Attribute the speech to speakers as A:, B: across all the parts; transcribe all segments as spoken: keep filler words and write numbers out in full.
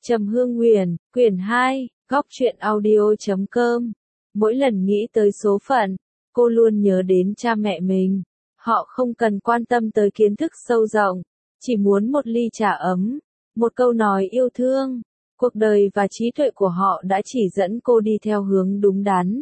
A: Trầm Hương Nguyền, quyển hai, góc truyện audio chấm com. Mỗi lần nghĩ tới số phận, cô luôn nhớ đến cha mẹ mình. Họ không cần quan tâm tới kiến thức sâu rộng, chỉ muốn một ly trà ấm, một câu nói yêu thương. Cuộc đời và trí tuệ của họ đã chỉ dẫn cô đi theo hướng đúng đắn.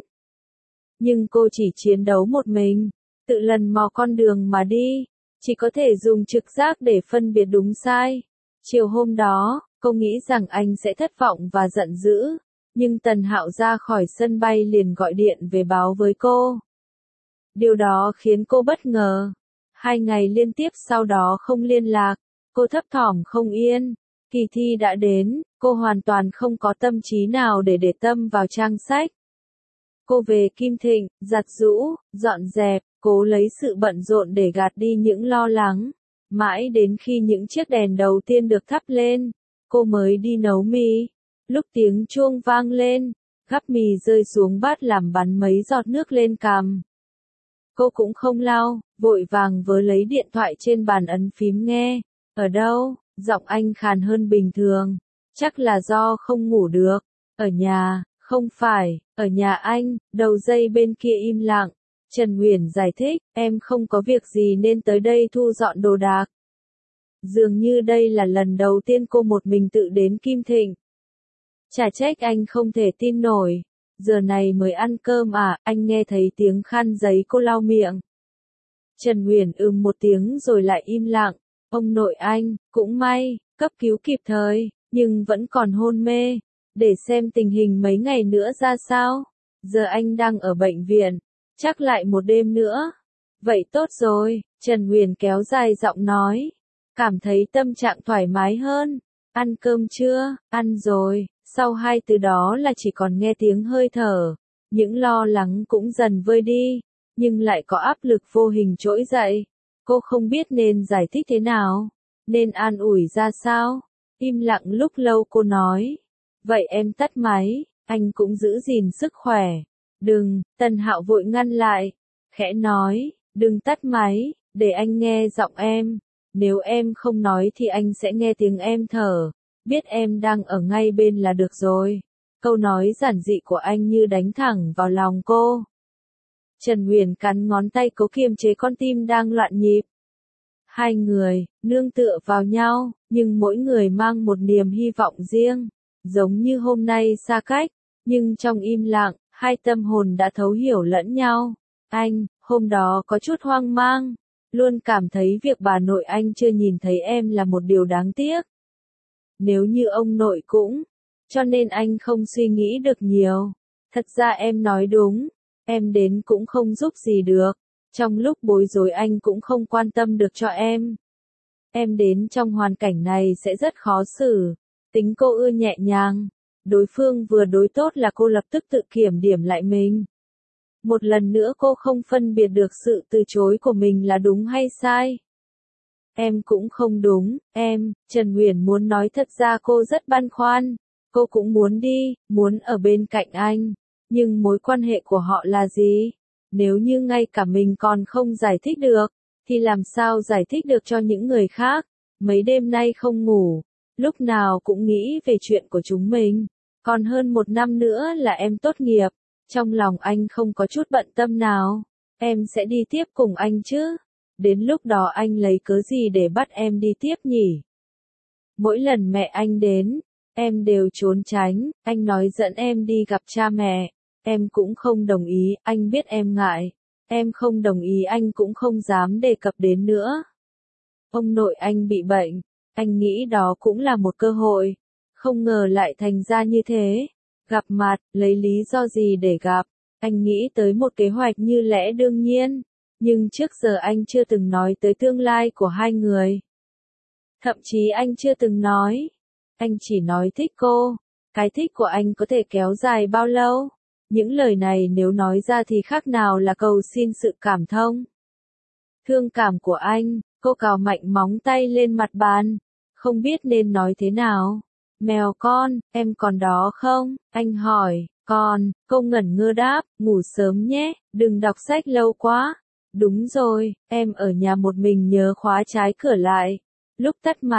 A: Nhưng cô chỉ chiến đấu một mình, tự lần mò con đường mà đi, chỉ có thể dùng trực giác để phân biệt đúng sai. Chiều hôm đó, cô nghĩ rằng anh sẽ thất vọng và giận dữ, nhưng Tần Hạo ra khỏi sân bay liền gọi điện về báo với cô. Điều đó khiến cô bất ngờ. Hai ngày liên tiếp sau đó không liên lạc, cô thấp thỏm không yên. Kỳ thi đã đến, cô hoàn toàn không có tâm trí nào để để tâm vào trang sách. Cô về Kim Thịnh, giặt giũ, dọn dẹp, cố lấy sự bận rộn để gạt đi những lo lắng. Mãi đến khi những chiếc đèn đầu tiên được thắp lên, cô mới đi nấu mì. Lúc tiếng chuông vang lên, gắp mì rơi xuống bát làm bắn mấy giọt nước lên cằm. Cô cũng không lau, vội vàng vớ lấy điện thoại trên bàn ấn phím nghe. Ở đâu? Giọng anh khàn hơn bình thường. Chắc là do không ngủ được. Ở nhà, không phải, ở nhà anh. Đầu dây bên kia im lặng. Trần Uyển giải thích, em không có việc gì nên tới đây thu dọn đồ đạc. Dường như đây là lần đầu tiên cô một mình tự đến Kim Thịnh. Chả trách anh không thể tin nổi. Giờ này mới ăn cơm à, anh nghe thấy tiếng khăn giấy cô lau miệng. Trần Uyển ừm một tiếng rồi lại im lặng. Ông nội anh, cũng may, cấp cứu kịp thời, nhưng vẫn còn hôn mê. Để xem tình hình mấy ngày nữa ra sao. Giờ anh đang ở bệnh viện, chắc lại một đêm nữa. Vậy tốt rồi, Trần Uyển kéo dài giọng nói. Cảm thấy tâm trạng thoải mái hơn. Ăn cơm chưa? Ăn rồi. Sau hai từ đó là chỉ còn nghe tiếng hơi thở. Những lo lắng cũng dần vơi đi, nhưng lại có áp lực vô hình trỗi dậy. Cô không biết nên giải thích thế nào, nên an ủi ra sao. Im lặng lúc lâu cô nói. Vậy em tắt máy, anh cũng giữ gìn sức khỏe. Đừng, Tần Hạo vội ngăn lại. Khẽ nói, đừng tắt máy, để anh nghe giọng em. Nếu em không nói thì anh sẽ nghe tiếng em thở. Biết em đang ở ngay bên là được rồi. Câu nói giản dị của anh như đánh thẳng vào lòng cô. Trần Uyển cắn ngón tay cố kiềm chế con tim đang loạn nhịp. Hai người, nương tựa vào nhau, nhưng mỗi người mang một niềm hy vọng riêng. Giống như hôm nay xa cách, nhưng trong im lặng, hai tâm hồn đã thấu hiểu lẫn nhau. Anh, hôm đó có chút hoang mang, luôn cảm thấy việc bà nội anh chưa nhìn thấy em là một điều đáng tiếc. Nếu như ông nội cũng, cho nên anh không suy nghĩ được nhiều. Thật ra em nói đúng, em đến cũng không giúp gì được. Trong lúc bối rối anh cũng không quan tâm được cho em. Em đến trong hoàn cảnh này sẽ rất khó xử. Tính cô ưa nhẹ nhàng. Đối phương vừa đối tốt là cô lập tức tự kiểm điểm lại mình. Một lần nữa cô không phân biệt được sự từ chối của mình là đúng hay sai. Em cũng không đúng, em, Trần Uyển muốn nói thật ra cô rất băn khoăn. Cô cũng muốn đi, muốn ở bên cạnh anh. Nhưng mối quan hệ của họ là gì? Nếu như ngay cả mình còn không giải thích được, thì làm sao giải thích được cho những người khác? Mấy đêm nay không ngủ, lúc nào cũng nghĩ về chuyện của chúng mình. Còn hơn một năm nữa là em tốt nghiệp. Trong lòng anh không có chút bận tâm nào. Em sẽ đi tiếp cùng anh chứ? Đến lúc đó anh lấy cớ gì để bắt em đi tiếp nhỉ? Mỗi lần mẹ anh đến, em đều trốn tránh. Anh nói dẫn em đi gặp cha mẹ. Em cũng không đồng ý, anh biết em ngại. Em không đồng ý anh cũng không dám đề cập đến nữa. Ông nội anh bị bệnh, anh nghĩ đó cũng là một cơ hội. Không ngờ lại thành ra như thế. Gặp mặt, lấy lý do gì để gặp? Anh nghĩ tới một kế hoạch như lẽ đương nhiên. Nhưng trước giờ anh chưa từng nói tới tương lai của hai người. Thậm chí anh chưa từng nói. Anh chỉ nói thích cô. Cái thích của anh có thể kéo dài bao lâu? Những lời này nếu nói ra thì khác nào là cầu xin sự cảm thông. Thương cảm của anh, cô cào mạnh móng tay lên mặt bàn. Không biết nên nói thế nào. Mèo con, em còn đó không? Anh hỏi, còn, cô ngẩn ngơ đáp, ngủ sớm nhé, đừng đọc sách lâu quá. Đúng rồi, em ở nhà một mình nhớ khóa trái cửa lại. Lúc tắt máy,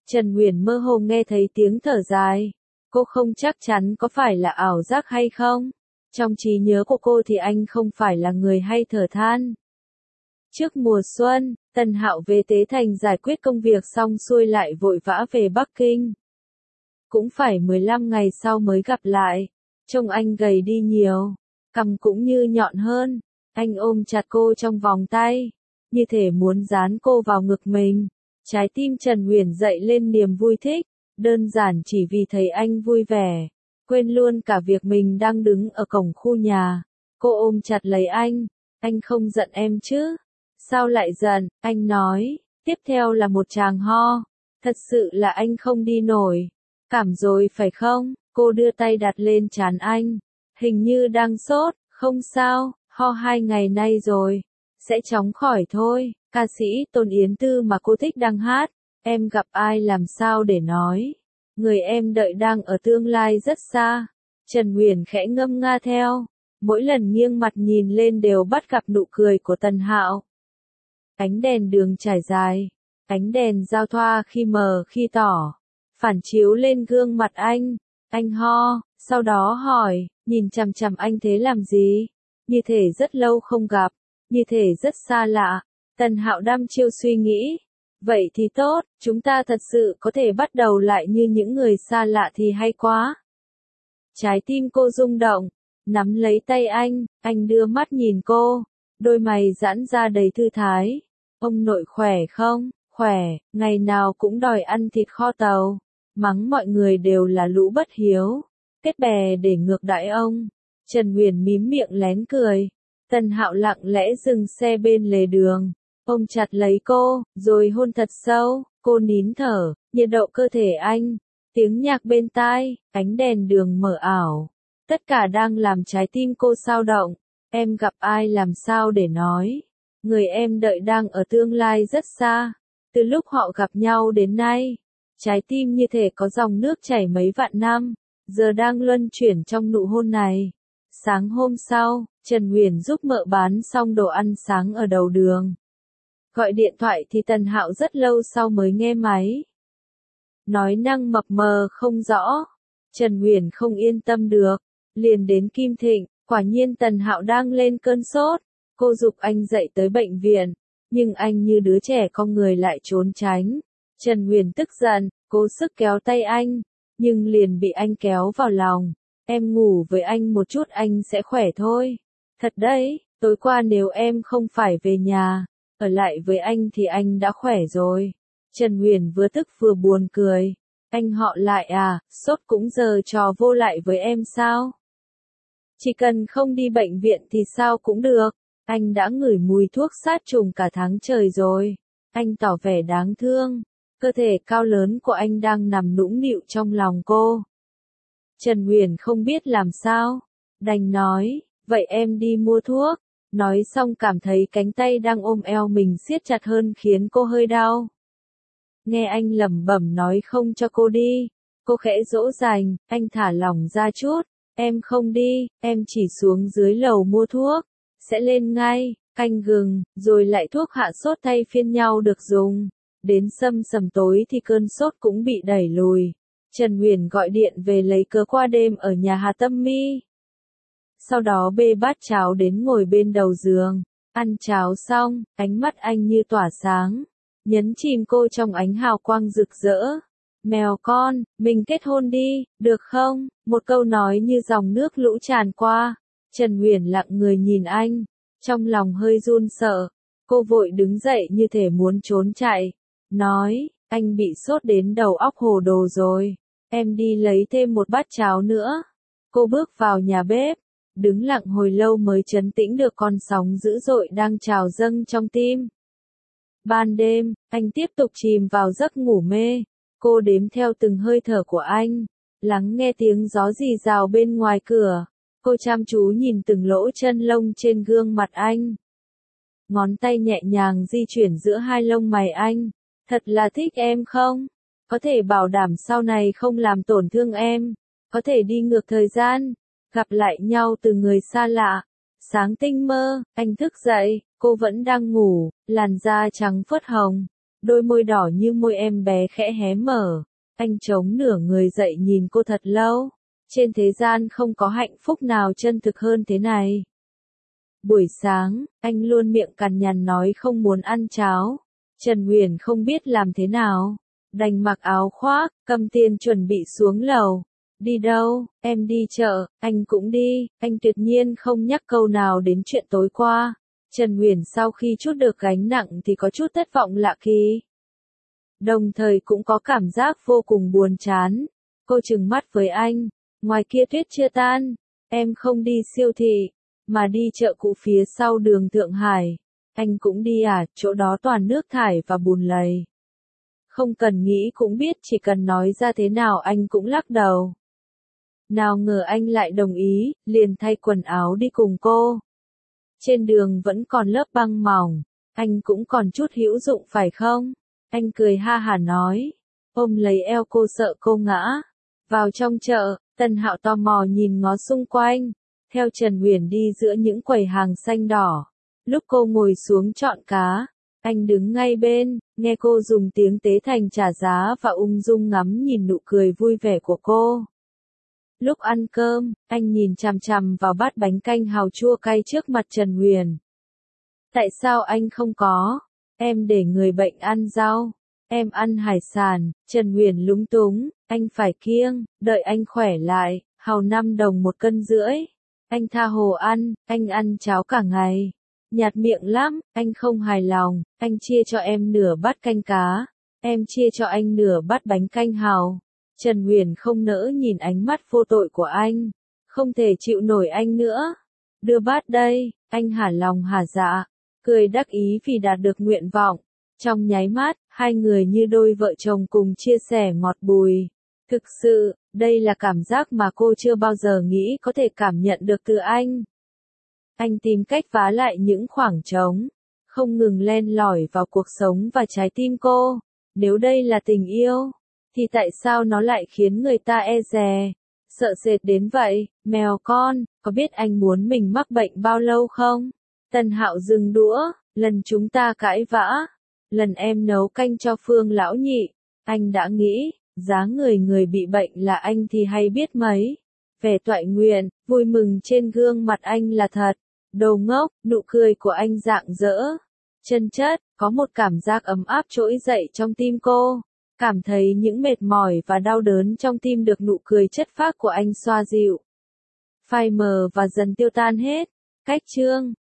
A: Trần Uyển mơ hồ nghe thấy tiếng thở dài. Cô không chắc chắn có phải là ảo giác hay không. Trong trí nhớ của cô thì anh không phải là người hay thở than. Trước mùa xuân, Tần Hạo về Tế Thành giải quyết công việc xong xuôi lại vội vã về Bắc Kinh. Cũng phải mười lăm ngày sau mới gặp lại. Trông anh gầy đi nhiều, cằm cũng như nhọn hơn. Anh ôm chặt cô trong vòng tay, như thể muốn dán cô vào ngực mình. Trái tim Trần Uyển dậy lên niềm vui thích, đơn giản chỉ vì thấy anh vui vẻ, quên luôn cả việc mình đang đứng ở cổng khu nhà. Cô ôm chặt lấy anh, anh không giận em chứ? Sao lại giận? Anh nói, tiếp theo là một tràng ho. Thật sự là anh không đi nổi. Cảm rồi phải không? Cô đưa tay đặt lên trán anh, hình như đang sốt. Không sao, ho hai ngày nay rồi, sẽ chóng khỏi thôi. Ca sĩ Tôn Yến Tư mà cô thích đang hát, em gặp ai làm sao để nói. Người em đợi đang ở tương lai rất xa. Trần Uyển khẽ ngâm nga theo, mỗi lần nghiêng mặt nhìn lên đều bắt gặp nụ cười của Tần Hạo. Ánh đèn đường trải dài, ánh đèn giao thoa khi mờ khi tỏ, phản chiếu lên gương mặt anh. Anh ho, sau đó hỏi, nhìn chằm chằm anh thế làm gì? Như thể rất lâu không gặp, như thể rất xa lạ. Tần Hạo đăm chiêu suy nghĩ. Vậy thì tốt, chúng ta thật sự có thể bắt đầu lại như những người xa lạ thì hay quá. Trái tim cô rung động, nắm lấy tay anh, anh đưa mắt nhìn cô, đôi mày giãn ra đầy thư thái. Ông nội khỏe không? Khỏe, ngày nào cũng đòi ăn thịt kho tàu, mắng mọi người đều là lũ bất hiếu, kết bè để ngược đãi ông. Trần Uyển mím miệng lén cười. Tần Hạo lặng lẽ dừng xe bên lề đường, ôm chặt lấy cô, rồi hôn thật sâu. Cô nín thở, nhiệt độ cơ thể anh, tiếng nhạc bên tai, ánh đèn đường mờ ảo, tất cả đang làm trái tim cô xao động. Em gặp ai làm sao để nói. Người em đợi đang ở tương lai rất xa. Từ lúc họ gặp nhau đến nay, trái tim như thể có dòng nước chảy mấy vạn năm, giờ đang luân chuyển trong nụ hôn này. Sáng hôm sau, Trần Uyển giúp mợ bán xong đồ ăn sáng ở đầu đường. Gọi điện thoại thì Tần Hạo rất lâu sau mới nghe máy. Nói năng mập mờ không rõ. Trần Uyển không yên tâm được, liền đến Kim Thịnh. Quả nhiên Tần Hạo đang lên cơn sốt. Cô giục anh dậy tới bệnh viện, nhưng anh như đứa trẻ con người lại trốn tránh. Trần Uyển tức giận, cố sức kéo tay anh, nhưng liền bị anh kéo vào lòng. Em ngủ với anh một chút anh sẽ khỏe thôi. Thật đấy, tối qua nếu em không phải về nhà, ở lại với anh thì anh đã khỏe rồi. Trần Uyển vừa tức vừa buồn cười. Anh họ lại à, sốt cũng giờ trò vô lại với em sao? Chỉ cần không đi bệnh viện thì sao cũng được. Anh đã ngửi mùi thuốc sát trùng cả tháng trời rồi. Anh tỏ vẻ đáng thương. Cơ thể cao lớn của anh đang nằm nũng nịu trong lòng cô. Trần Uyển không biết làm sao, đành nói, vậy em đi mua thuốc. Nói xong cảm thấy cánh tay đang ôm eo mình siết chặt hơn khiến cô hơi đau. Nghe anh lẩm bẩm nói không cho cô đi, cô khẽ dỗ dành, anh thả lỏng ra chút. Em không đi, em chỉ xuống dưới lầu mua thuốc, sẽ lên ngay. Canh gừng, rồi lại thuốc hạ sốt thay phiên nhau được dùng. Đến sâm sầm tối thì cơn sốt cũng bị đẩy lùi. Trần Uyển gọi điện về lấy cớ qua đêm ở nhà Hà Tâm Mi. Sau đó bê bát cháo đến ngồi bên đầu giường. Ăn cháo xong, ánh mắt anh như tỏa sáng, nhấn chìm cô trong ánh hào quang rực rỡ. Mèo con, mình kết hôn đi, được không? Một câu nói như dòng nước lũ tràn qua. Trần Uyển lặng người nhìn anh, trong lòng hơi run sợ. Cô vội đứng dậy như thể muốn trốn chạy. Nói, anh bị sốt đến đầu óc hồ đồ rồi. Em đi lấy thêm một bát cháo nữa. Cô bước vào nhà bếp, đứng lặng hồi lâu mới trấn tĩnh được con sóng dữ dội đang trào dâng trong tim. Ban đêm, anh tiếp tục chìm vào giấc ngủ mê. Cô đếm theo từng hơi thở của anh, lắng nghe tiếng gió rì rào bên ngoài cửa. Cô chăm chú nhìn từng lỗ chân lông trên gương mặt anh. Ngón tay nhẹ nhàng di chuyển giữa hai lông mày anh. Thật là thích em không? Có thể bảo đảm sau này không làm tổn thương em. Có thể đi ngược thời gian. Gặp lại nhau từ người xa lạ. Sáng tinh mơ, anh thức dậy, cô vẫn đang ngủ, làn da trắng phớt hồng. Đôi môi đỏ như môi em bé khẽ hé mở. Anh chống nửa người dậy nhìn cô thật lâu. Trên thế gian không có hạnh phúc nào chân thực hơn thế này. Buổi sáng, anh luôn miệng cằn nhằn nói không muốn ăn cháo. Trần Huyền không biết làm thế nào. Đành mặc áo khoác, cầm tiền chuẩn bị xuống lầu. Đi đâu, em đi chợ, anh cũng đi. Anh tuyệt nhiên không nhắc câu nào đến chuyện tối qua. Trần Huyền sau khi trút được gánh nặng thì có chút thất vọng lạ kỳ. Đồng thời cũng có cảm giác vô cùng buồn chán. Cô trừng mắt với anh. Ngoài kia tuyết chưa tan. Em không đi siêu thị, mà đi chợ cũ phía sau đường Thượng Hải. Anh cũng đi à, chỗ đó toàn nước thải và bùn lầy. Không cần nghĩ cũng biết, chỉ cần nói ra thế nào anh cũng lắc đầu. Nào ngờ anh lại đồng ý, liền thay quần áo đi cùng cô. Trên đường vẫn còn lớp băng mỏng, anh cũng còn chút hữu dụng phải không? Anh cười ha hả nói, ôm lấy eo cô sợ cô ngã. Vào trong chợ, Tân Hạo tò mò nhìn ngó xung quanh, theo Trần Huyền đi giữa những quầy hàng xanh đỏ. Lúc cô ngồi xuống chọn cá, anh đứng ngay bên, nghe cô dùng tiếng tế thành trả giá và ung dung ngắm nhìn nụ cười vui vẻ của cô. Lúc ăn cơm, anh nhìn chằm chằm vào bát bánh canh hàu chua cay trước mặt Trần Huyền. Tại sao anh không có? Em để người bệnh ăn rau, em ăn hải sản. Trần Huyền lúng túng, anh phải kiêng, đợi anh khỏe lại, hàu năm đồng một cân rưỡi. Anh tha hồ ăn, anh ăn cháo cả ngày. Nhạt miệng lắm, anh không hài lòng, anh chia cho em nửa bát canh cá, em chia cho anh nửa bát bánh canh hàu. Trần Huyền không nỡ nhìn ánh mắt vô tội của anh, không thể chịu nổi anh nữa. Đưa bát đây, anh hả lòng hả dạ, cười đắc ý vì đạt được nguyện vọng. Trong nháy mắt, hai người như đôi vợ chồng cùng chia sẻ ngọt bùi. Thực sự, đây là cảm giác mà cô chưa bao giờ nghĩ có thể cảm nhận được từ anh. Anh tìm cách vá lại những khoảng trống, không ngừng len lỏi vào cuộc sống và trái tim cô. Nếu đây là tình yêu, thì tại sao nó lại khiến người ta e dè, sợ sệt đến vậy? Mèo con, có biết anh muốn mình mắc bệnh bao lâu không? Tân Hạo dừng đũa, lần chúng ta cãi vã, lần em nấu canh cho Phương lão nhị, anh đã nghĩ, giá người người bị bệnh là anh thì hay biết mấy. Vẻ toại nguyện, vui mừng trên gương mặt anh là thật. Đồ ngốc, nụ cười của anh rạng rỡ, chân chất, có một cảm giác ấm áp trỗi dậy trong tim cô. Cảm thấy những mệt mỏi và đau đớn trong tim được nụ cười chất phác của anh xoa dịu. Phai mờ và dần tiêu tan hết. Cách chương